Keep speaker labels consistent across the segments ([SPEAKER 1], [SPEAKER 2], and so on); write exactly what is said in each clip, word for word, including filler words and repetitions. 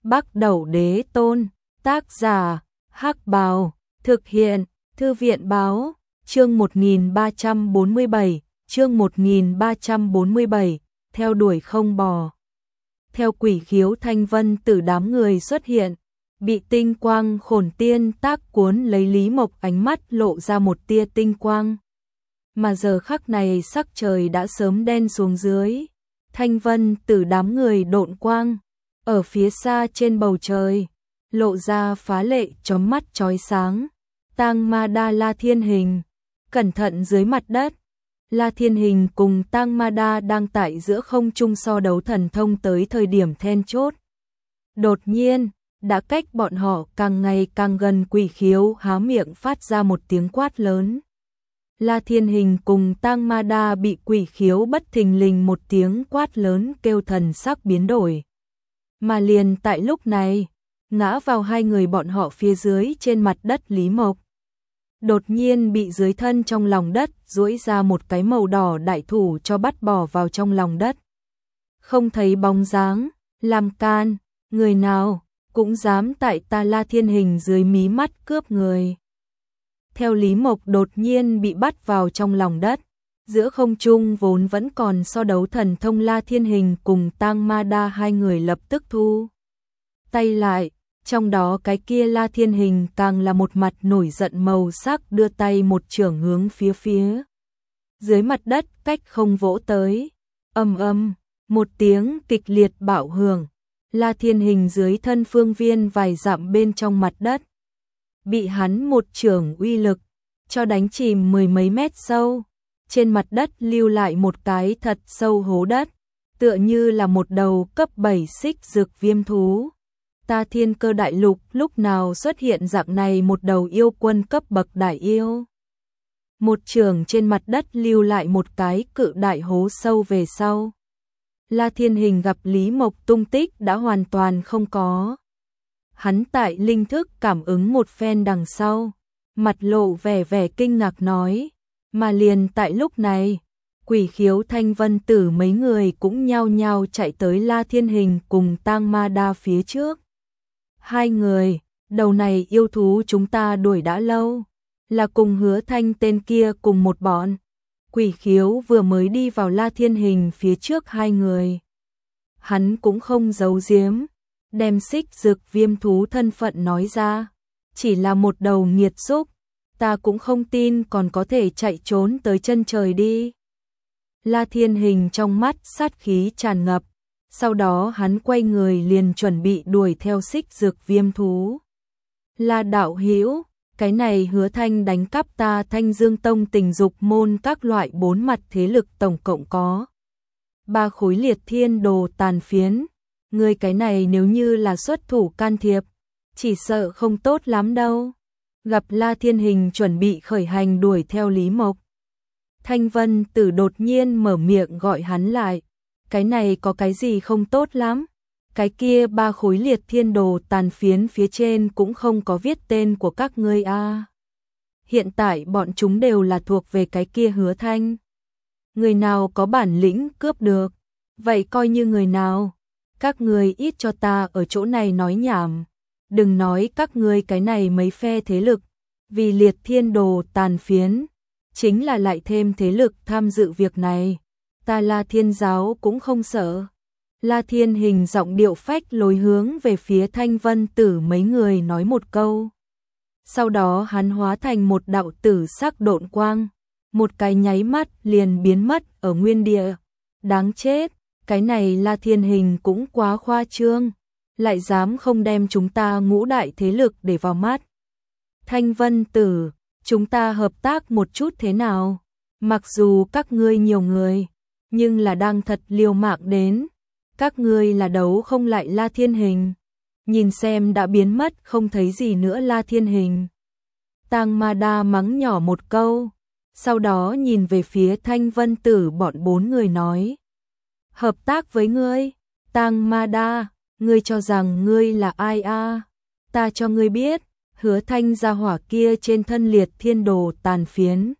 [SPEAKER 1] Bắc Đẩu Đế Tôn, tác giả, Hắc Bào, thực hiện, Thư viện Báo, chương một nghìn ba trăm bốn mươi bảy, chương một nghìn ba trăm bốn mươi bảy, theo đuổi không bỏ. Theo quỷ khiếu thanh vân tử đám người xuất hiện, bị tinh quang khổn tiên tác cuốn lấy Lý Mộc, ánh mắt lộ ra một tia tinh quang. Mà giờ khắc này sắc trời đã sớm đen xuống dưới, thanh vân tử đám người độn quang, ở phía xa trên bầu trời, lộ ra phá lệ chóm mắt chói sáng. Tang Ma Đa La Thiên Hình, cẩn thận dưới mặt đất. La Thiên Hình cùng Tang Ma Đa đang tại giữa không trung so đấu thần thông tới thời điểm then chốt. Đột nhiên, đã cách bọn họ càng ngày càng gần, quỷ khiếu há miệng phát ra một tiếng quát lớn. La Thiên Hình cùng Tang Ma Đa bị quỷ khiếu bất thình lình một tiếng quát lớn kêu thần sắc biến đổi. Mà liền tại lúc này, ngã vào hai người bọn họ phía dưới trên mặt đất Lý Mộc, đột nhiên bị dưới thân trong lòng đất duỗi ra một cái màu đỏ đại thủ cho bắt bỏ vào trong lòng đất. Không thấy bóng dáng, làm can, người nào cũng dám tại ta La Thiên Hình dưới mí mắt cướp người. Theo Lý Mộc đột nhiên bị bắt vào trong lòng đất, giữa không trung vốn vẫn còn so đấu thần thông La Thiên Hình cùng Tang Ma Đa hai người lập tức thu tay lại, trong đó cái kia La Thiên Hình càng là một mặt nổi giận màu sắc, đưa tay một chưởng hướng phía phía dưới mặt đất cách không vỗ tới. Ầm ầm, một tiếng kịch liệt bạo hưởng, La Thiên Hình dưới thân phương viên vài dặm bên trong mặt đất, bị hắn một chưởng uy lực cho đánh chìm mười mấy mét sâu, trên mặt đất lưu lại một cái thật sâu hố đất, tựa như là một đầu cấp bảy xích dược viêm thú. Ta Thiên Cơ Đại Lục lúc nào xuất hiện dạng này một đầu yêu quân cấp bậc đại yêu. Một chưởng trên mặt đất lưu lại một cái cự đại hố sâu về sau. La Thiên Hình gặp Lý Mộc tung tích đã hoàn toàn không có. Hắn tại linh thức cảm ứng một phen đằng sau, mặt lộ vẻ vẻ kinh ngạc nói, mà liền tại lúc này, quỷ khiếu thanh vân tử mấy người cũng nhao nhao chạy tới La Thiên Hình cùng Tang Ma Đa phía trước. Hai người, đầu này yêu thú chúng ta đuổi đã lâu, là cùng Hứa Thanh tên kia cùng một bọn. Quỷ khiếu vừa mới đi vào La Thiên Hình phía trước hai người. Hắn cũng không giấu giếm, đem xích dược viêm thú thân phận nói ra. Chỉ là một đầu nghiệt xúc, ta cũng không tin còn có thể chạy trốn tới chân trời đi. La Thiên Hình trong mắt sát khí tràn ngập. Sau đó hắn quay người liền chuẩn bị đuổi theo xích dược viêm thú. La đạo hữu, cái này Hứa Thanh đánh cắp ta Thanh Dương Tông Tình Dục môn các loại bốn mặt thế lực tổng cộng có ba khối liệt thiên đồ tàn phiến. Người cái này nếu như là xuất thủ can thiệp, chỉ sợ không tốt lắm đâu. Gặp La Thiên Hình chuẩn bị khởi hành đuổi theo Lý Mộc, Thanh Vân Tử đột nhiên mở miệng gọi hắn lại. Cái này có cái gì không tốt lắm? Cái kia ba khối liệt thiên đồ tàn phiến phía trên cũng không có viết tên của các ngươi a. À. Hiện tại bọn chúng đều là thuộc về cái kia Hứa Thanh. Người nào có bản lĩnh cướp được, vậy coi như người nào. Các ngươi ít cho ta ở chỗ này nói nhảm. Đừng nói các ngươi cái này mấy phe thế lực, vì liệt thiên đồ tàn phiến, chính là lại thêm thế lực tham dự việc này. Ta La Thiên giáo cũng không sợ. La Thiên Hình giọng điệu phách lối hướng về phía Thanh Vân Tử mấy người nói một câu. Sau đó hắn hóa thành một đạo tử sắc độn quang, một cái nháy mắt liền biến mất ở nguyên địa. Đáng chết, cái này La Thiên Hình cũng quá khoa trương, lại dám không đem chúng ta ngũ đại thế lực để vào mắt. Thanh Vân Tử, chúng ta hợp tác một chút thế nào? Mặc dù các ngươi nhiều người, nhưng là đang thật liều mạng đến. Các ngươi là đấu không lại La Thiên Hình. Nhìn xem đã biến mất không thấy gì nữa La Thiên Hình. Tang Ma Đa mắng nhỏ một câu, sau đó nhìn về phía Thanh Vân Tử bọn bốn người nói. Hợp tác với ngươi, Tang Ma Đa, ngươi cho rằng ngươi là ai a? À? Ta cho ngươi biết, Hứa Thanh gia hỏa kia trên thân liệt thiên đồ tàn phiến.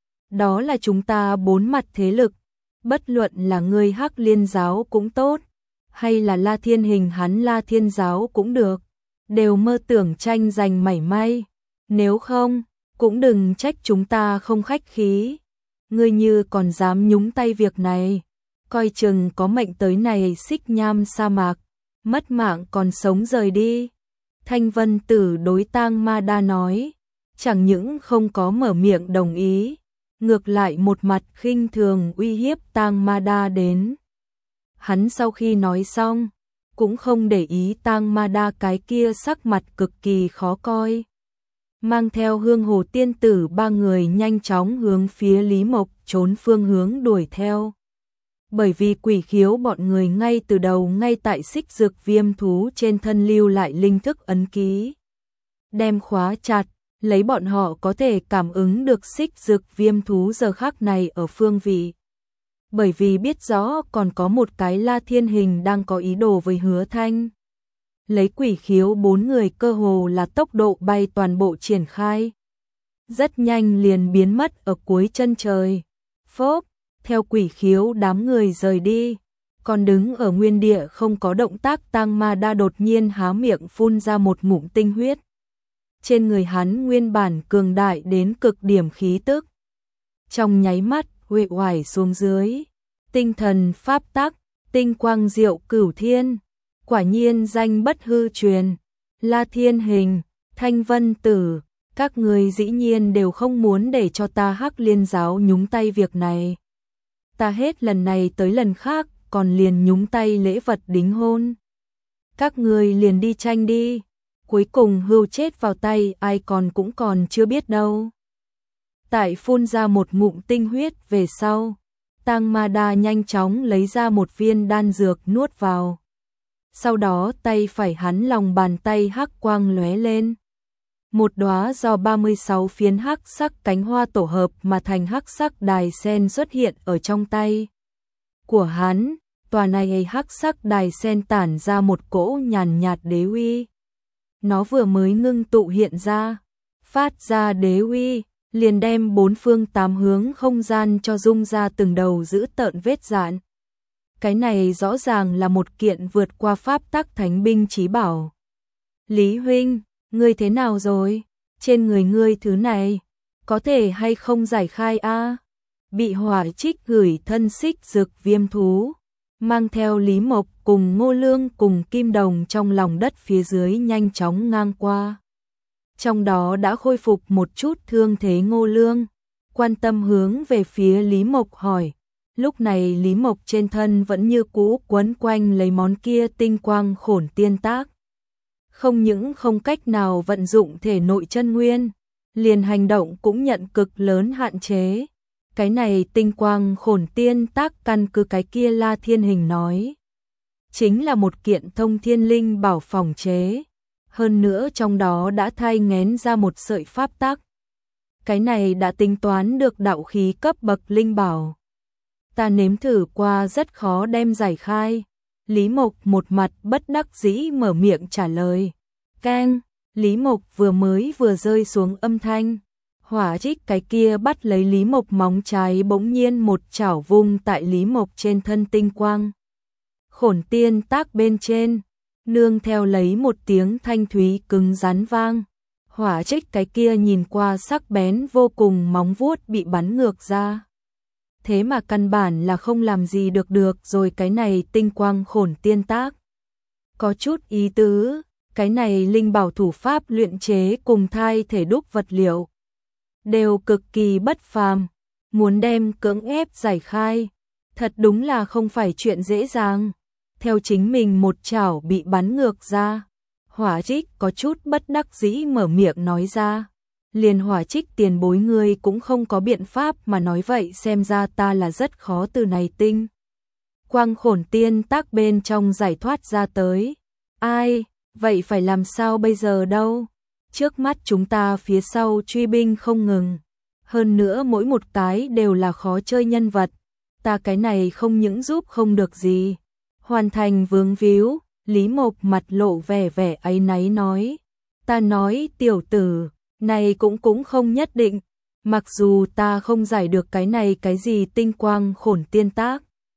[SPEAKER 1] Đó là chúng ta bốn mặt thế lực. Bất luận là ngươi Hắc Liên giáo cũng tốt, hay là La Thiên Hình hắn La Thiên giáo cũng được, đều mơ tưởng tranh giành mảy may, nếu không, cũng đừng trách chúng ta không khách khí. Ngươi như còn dám nhúng tay việc này, coi chừng có mệnh tới này xích nham sa mạc, mất mạng còn sống rời đi. Thanh Vân Tử đối Tang Ma Đa nói, chẳng những không có mở miệng đồng ý, ngược lại một mặt khinh thường uy hiếp Tang Ma Đa đến. Hắn sau khi nói xong, cũng không để ý Tang Ma Đa cái kia sắc mặt cực kỳ khó coi. Mang theo Hương Hồ tiên tử ba người nhanh chóng hướng phía Lý Mộc trốn phương hướng đuổi theo. Bởi vì Quỷ Khiếu bọn người ngay từ đầu ngay tại xích dược viêm thú trên thân lưu lại linh thức ấn ký. Đem khóa chặt, lấy bọn họ có thể cảm ứng được xích dược viêm thú giờ khắc này ở phương vị. Bởi vì biết rõ còn có một cái La Thiên Hình đang có ý đồ với Hứa Thanh. Lấy Quỷ Khiếu bốn người cơ hồ là tốc độ bay toàn bộ triển khai. Rất nhanh liền biến mất ở cuối chân trời. Phốp, theo Quỷ Khiếu đám người rời đi. Còn đứng ở nguyên địa không có động tác Tang Ma Đa đột nhiên há miệng phun ra một ngụm tinh huyết. Trên người hắn nguyên bản cường đại đến cực điểm khí tức. Trong nháy mắt, uể oải xuống dưới. Tinh thần pháp tắc, tinh quang diệu cửu thiên. Quả nhiên danh bất hư truyền. La Thiên Hình, Thanh Vân Tử, các người dĩ nhiên đều không muốn để cho ta Hắc Liên giáo nhúng tay việc này. Ta hết lần này tới lần khác còn liền nhúng tay lễ vật đính hôn. Các người liền đi tranh đi. Cuối cùng hưu chết vào tay ai còn cũng còn chưa biết đâu. Tại phun ra một ngụm tinh huyết về sau, Tang Ma Đa nhanh chóng lấy ra một viên đan dược nuốt vào. Sau đó tay phải hắn lòng bàn tay hắc quang lóe lên. Một đóa do ba mươi sáu phiến hắc sắc cánh hoa tổ hợp mà thành hắc sắc đài sen xuất hiện ở trong tay của hắn. Tòa này hắc sắc đài sen tản ra một cỗ nhàn nhạt đế uy. Nó vừa mới ngưng tụ hiện ra, phát ra đế uy, liền đem bốn phương tám hướng không gian cho rung ra từng đầu giữ tợn vết dạn. Cái này rõ ràng là một kiện vượt qua pháp tắc thánh binh chí bảo. Lý huynh, ngươi thế nào rồi? Trên người ngươi thứ này, có thể hay không giải khai a? Bị hỏa trích gửi thân xích dược viêm thú, mang theo Lý Mộc cùng Ngô Lương cùng Kim Đồng trong lòng đất phía dưới nhanh chóng ngang qua. Trong đó đã khôi phục một chút thương thế Ngô Lương, quan tâm hướng về phía Lý Mộc hỏi. Lúc này Lý Mộc trên thân vẫn như cũ quấn quanh lấy món kia tinh quang khổn tiên tác. Không những không cách nào vận dụng thể nội chân nguyên, liền hành động cũng nhận cực lớn hạn chế. Cái này tinh quang khổn tiên tác căn cứ cái kia La Thiên Hình nói. Chính là một kiện thông thiên linh bảo phòng chế. Hơn nữa trong đó đã thay ngén ra một sợi pháp tắc. Cái này đã tính toán được đạo khí cấp bậc linh bảo. Ta nếm thử qua rất khó đem giải khai. Lý Mộc một mặt bất đắc dĩ mở miệng trả lời. Keng, Lý Mộc vừa mới vừa rơi xuống âm thanh. Hỏa trích cái kia bắt lấy Lý Mộc móng trái bỗng nhiên một chảo vung tại Lý Mộc trên thân tinh quang. Khổn tiên tác bên trên, nương theo lấy một tiếng thanh thúy cứng rắn vang. Hỏa trích cái kia nhìn qua sắc bén vô cùng móng vuốt bị bắn ngược ra. Thế mà căn bản là không làm gì được được rồi cái này tinh quang khổn tiên tác. Có chút ý tứ, cái này linh bảo thủ pháp luyện chế cùng thai thể đúc vật liệu. Đều cực kỳ bất phàm, muốn đem cưỡng ép giải khai. Thật đúng là không phải chuyện dễ dàng. Theo chính mình một chảo bị bắn ngược ra. Hỏa trích có chút bất đắc dĩ mở miệng nói ra. Liền hỏa trích tiền bối ngươi cũng không có biện pháp mà nói vậy xem ra ta là rất khó từ này tinh. Quang khổn tiên tác bên trong giải thoát ra tới. Ai, vậy phải làm sao bây giờ đâu? Trước mắt chúng ta phía sau truy binh không ngừng. Hơn nữa mỗi một cái đều là khó chơi nhân vật. Ta cái này không những giúp không được gì. Hoàn thành vướng víu, Lý Mộc mặt lộ vẻ vẻ áy náy nói. Ta nói tiểu tử, này cũng cũng không nhất định. Mặc dù ta không giải được cái này cái gì tinh quang khổn tiên tác.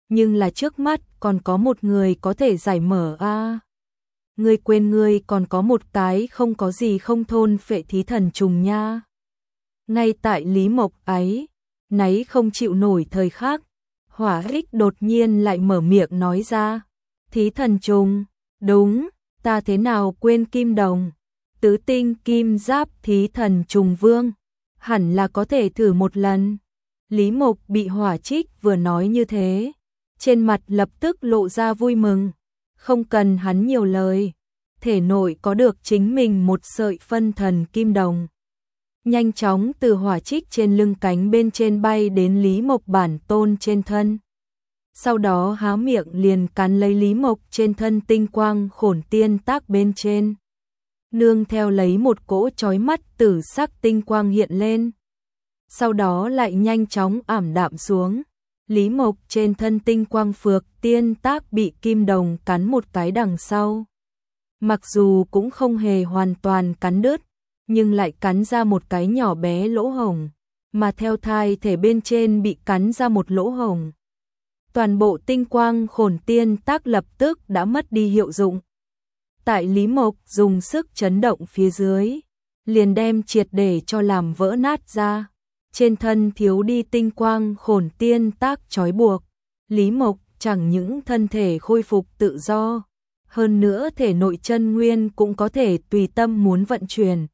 [SPEAKER 1] nhưng là trước mắt còn có một người có thể giải mở a. À. Ngươi quên ngươi còn có một cái không có gì không thôn phệ thí thần trùng nha. Ngay tại Lý Mộc ấy, náy không chịu nổi thời khắc, Hỏa Ích đột nhiên lại mở miệng nói ra, thí thần trùng, đúng, ta thế nào quên kim đồng, tứ tinh kim giáp thí thần trùng vương, hẳn là có thể thử một lần. Lý Mộc bị Hỏa Trích vừa nói như thế, trên mặt lập tức lộ ra vui mừng, không cần hắn nhiều lời, thể nội có được chính mình một sợi phân thần kim đồng. Nhanh chóng từ Hỏa Trích trên lưng cánh bên trên bay đến Lý Mộc bản tôn trên thân. Sau đó há miệng liền cắn lấy Lý Mộc trên thân tinh quang khổn tiên tác bên trên. Nương theo lấy một cỗ chói mắt tử sắc tinh quang hiện lên. Sau đó lại nhanh chóng ảm đạm xuống. Lý Mộc trên thân tinh quang phược tiên tác bị kim đồng cắn một cái đằng sau. Mặc dù cũng không hề hoàn toàn cắn đứt, nhưng lại cắn ra một cái nhỏ bé lỗ hổng, mà theo thai thể bên trên bị cắn ra một lỗ hổng. Toàn bộ tinh quang khổn tiên tác lập tức đã mất đi hiệu dụng. Tại Lý Mộc dùng sức chấn động phía dưới, liền đem triệt để cho làm vỡ nát ra. Trên thân thiếu đi tinh quang khổn tiên tác trói buộc, Lý Mộc chẳng những thân thể khôi phục tự do, hơn nữa thể nội chân nguyên cũng có thể tùy tâm muốn vận chuyển.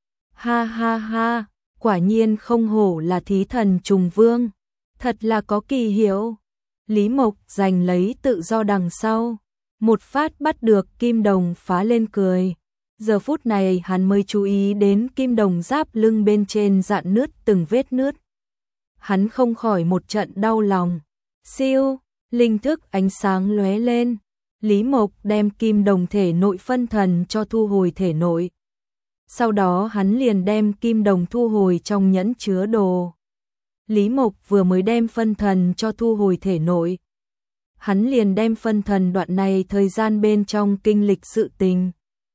[SPEAKER 1] Ha ha ha, quả nhiên không hổ là thí thần trùng vương, thật là có kỳ hiệu. Lý Mộc giành lấy tự do đằng sau, một phát bắt được kim đồng phá lên cười. Giờ phút này hắn mới chú ý đến kim đồng giáp lưng bên trên rạn nứt từng vết nứt. Hắn không khỏi một trận đau lòng. Siêu, linh thức ánh sáng lóe lên. Lý Mộc đem kim đồng thể nội phân thần cho thu hồi thể nội. Sau đó hắn liền đem kim đồng thu hồi trong nhẫn chứa đồ. Lý Mộc vừa mới đem phân thần cho thu hồi thể nội. Hắn liền đem phân thần đoạn này thời gian bên trong kinh lịch sự tình.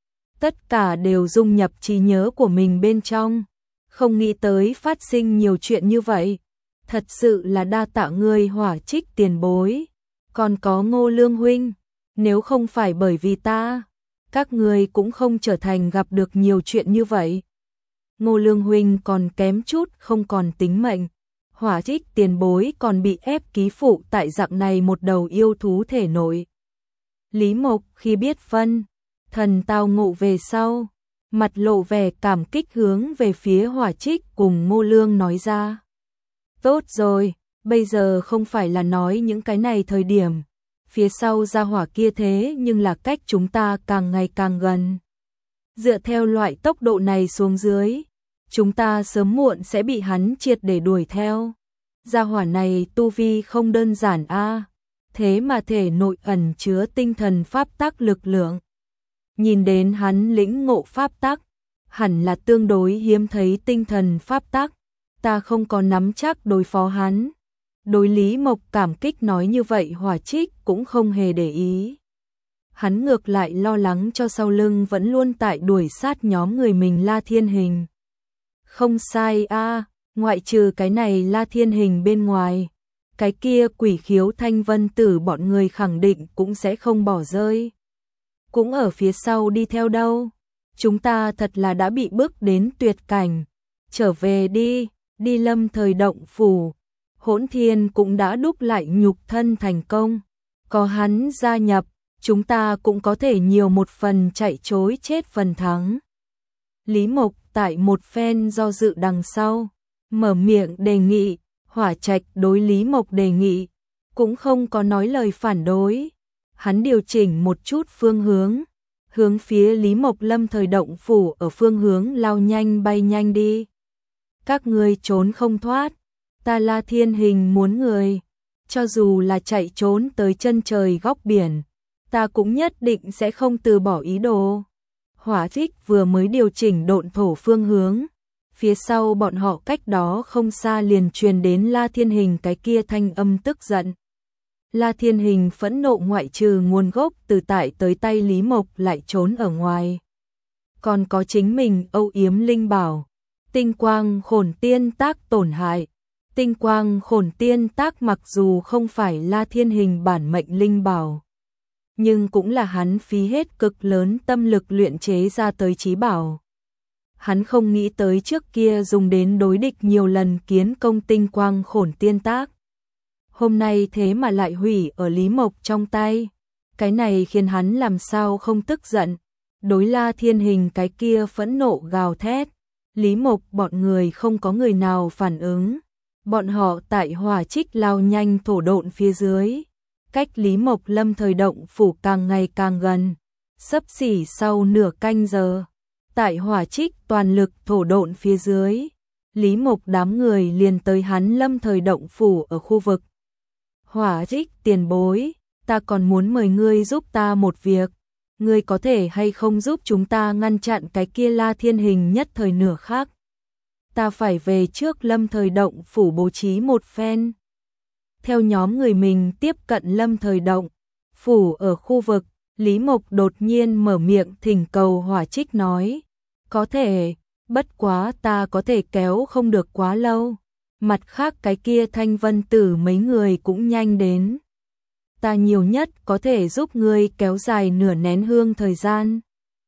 [SPEAKER 1] Tất cả đều dung nhập trí nhớ của mình bên trong. Không nghĩ tới phát sinh nhiều chuyện như vậy. Thật sự là đa tạ ngươi Hỏa Trích tiền bối. Còn có Ngô Lương huynh. Nếu không phải bởi vì ta, các ngươi cũng không trở thành gặp được nhiều chuyện như vậy. Ngô Lương huynh còn kém chút không còn tính mệnh. Hỏa Trích tiền bối còn bị ép ký phụ tại dạng này một đầu yêu thú thể nội. Lý Mộc khi biết phân thần tao ngộ về sau, mặt lộ vẻ cảm kích hướng về phía Hỏa Trích cùng Ngô Lương nói ra. Tốt rồi, bây giờ không phải là nói những cái này thời điểm. Phía sau gia hỏa kia thế nhưng là cách chúng ta càng ngày càng gần. Dựa theo loại tốc độ này xuống dưới, chúng ta sớm muộn sẽ bị hắn triệt để đuổi theo. Gia hỏa này tu vi không đơn giản a, à, thế mà thể nội ẩn chứa tinh thần pháp tắc lực lượng. Nhìn đến hắn lĩnh ngộ pháp tắc, hẳn là tương đối hiếm thấy tinh thần pháp tắc, ta không có nắm chắc đối phó hắn. Đối Lý Mộc cảm kích nói như vậy Hỏa Trích cũng không hề để ý. Hắn ngược lại lo lắng cho sau lưng vẫn luôn tại đuổi sát nhóm người mình La Thiên Hình. Không sai a, à, ngoại trừ cái này La Thiên Hình bên ngoài, cái kia Quỷ Khiếu Thanh Vân Tử bọn người khẳng định cũng sẽ không bỏ rơi. Cũng ở phía sau đi theo đâu. Chúng ta thật là đã bị bước đến tuyệt cảnh. Trở về đi, đi Lâm Thời động phủ. Hỗn Thiên cũng đã đúc lại nhục thân thành công. Có hắn gia nhập, chúng ta cũng có thể nhiều một phần chạy chối chết phần thắng. Lý Mộc tại một phen do dự đằng sau, mở miệng đề nghị. Hỏa Trạch đối Lý Mộc đề nghị, cũng không có nói lời phản đối. Hắn điều chỉnh một chút phương hướng, hướng phía Lý Mộc Lâm Thời động phủ ở phương hướng lao nhanh bay nhanh đi. Các ngươi trốn không thoát, ta La Thiên Hình muốn người, cho dù là chạy trốn tới chân trời góc biển, ta cũng nhất định sẽ không từ bỏ ý đồ. Hỏa Trích vừa mới điều chỉnh độn thổ phương hướng, phía sau bọn họ cách đó không xa liền truyền đến La Thiên Hình cái kia thanh âm tức giận. La Thiên Hình phẫn nộ ngoại trừ nguồn gốc từ tại tới tay Lý Mộc lại trốn ở ngoài. Còn có chính mình âu yếm linh bảo, tinh quang khổn tiên tác tổn hại, Tinh quang khổn tiên tác mặc dù không phải La Thiên Hình bản mệnh linh bảo, nhưng cũng là hắn phí hết cực lớn tâm lực luyện chế ra tới chí bảo. Hắn không nghĩ tới trước kia dùng đến đối địch nhiều lần kiến công tinh quang khổn tiên tác. Hôm nay thế mà lại hủy ở Lý Mộc trong tay. Cái này khiến hắn làm sao không tức giận. Đối La Thiên Hình cái kia phẫn nộ gào thét. Lý Mộc bọn người không có người nào phản ứng. Bọn họ tại hỏa trích lao nhanh thổ độn phía dưới. Cách Lý Mộc lâm thời động phủ càng ngày càng gần. Sấp xỉ sau nửa canh giờ. Tại hỏa trích toàn lực thổ độn phía dưới. Lý Mộc đám người liền tới hắn lâm thời động phủ ở khu vực. Hỏa trích tiền bối, ta còn muốn mời ngươi giúp ta một việc. Ngươi có thể hay không giúp chúng ta ngăn chặn cái kia La Thiên Hình nhất thời nửa khác. Ta phải về trước lâm thời động phủ bố trí một phen. Theo nhóm người mình tiếp cận lâm thời động phủ ở khu vực, Lý Mộc đột nhiên mở miệng thỉnh cầu hỏa trích nói. Có thể, bất quá ta có thể kéo không được quá lâu. Mặt khác cái kia Thanh Vân Tử mấy người cũng nhanh đến. Ta nhiều nhất có thể giúp ngươi kéo dài nửa nén hương thời gian.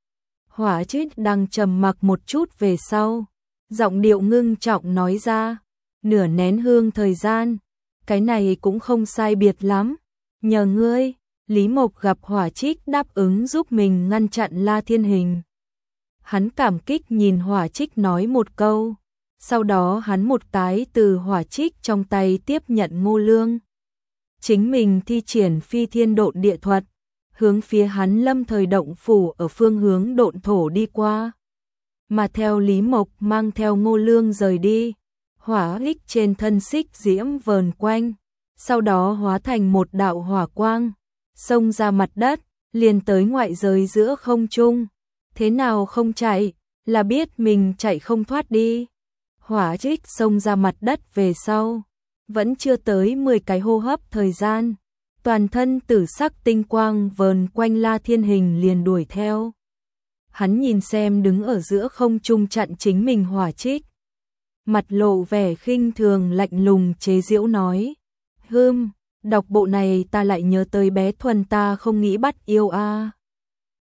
[SPEAKER 1] Hỏa trích đang trầm mặc một chút về sau. Giọng điệu ngưng trọng nói ra. Nửa nén hương thời gian. Cái này cũng không sai biệt lắm. Nhờ ngươi, Lý Mộc gặp hỏa trích đáp ứng giúp mình ngăn chặn La Thiên Hình. Hắn cảm kích nhìn hỏa trích nói một câu. Sau đó hắn một cái từ hỏa trích trong tay tiếp nhận ngô lương. Chính mình thi triển phi thiên độn địa thuật, hướng phía hắn lâm thời động phủ ở phương hướng độn thổ đi qua. Mà theo Lý Mộc mang theo ngô lương rời đi, hỏa ích trên thân xích diễm vờn quanh, sau đó hóa thành một đạo hỏa quang, xông ra mặt đất, liền tới ngoại giới giữa không trung. Thế nào không chạy, là biết mình chạy không thoát đi. Hỏa trích xông ra mặt đất về sau, vẫn chưa tới mười cái hô hấp thời gian, toàn thân tử sắc tinh quang vờn quanh La Thiên Hình liền đuổi theo. Hắn nhìn xem đứng ở giữa không trung chặn chính mình hỏa trích, mặt lộ vẻ khinh thường lạnh lùng chế giễu nói: "Hừm, đọc bộ này ta lại nhớ tới bé Thuần ta không nghĩ bắt yêu a."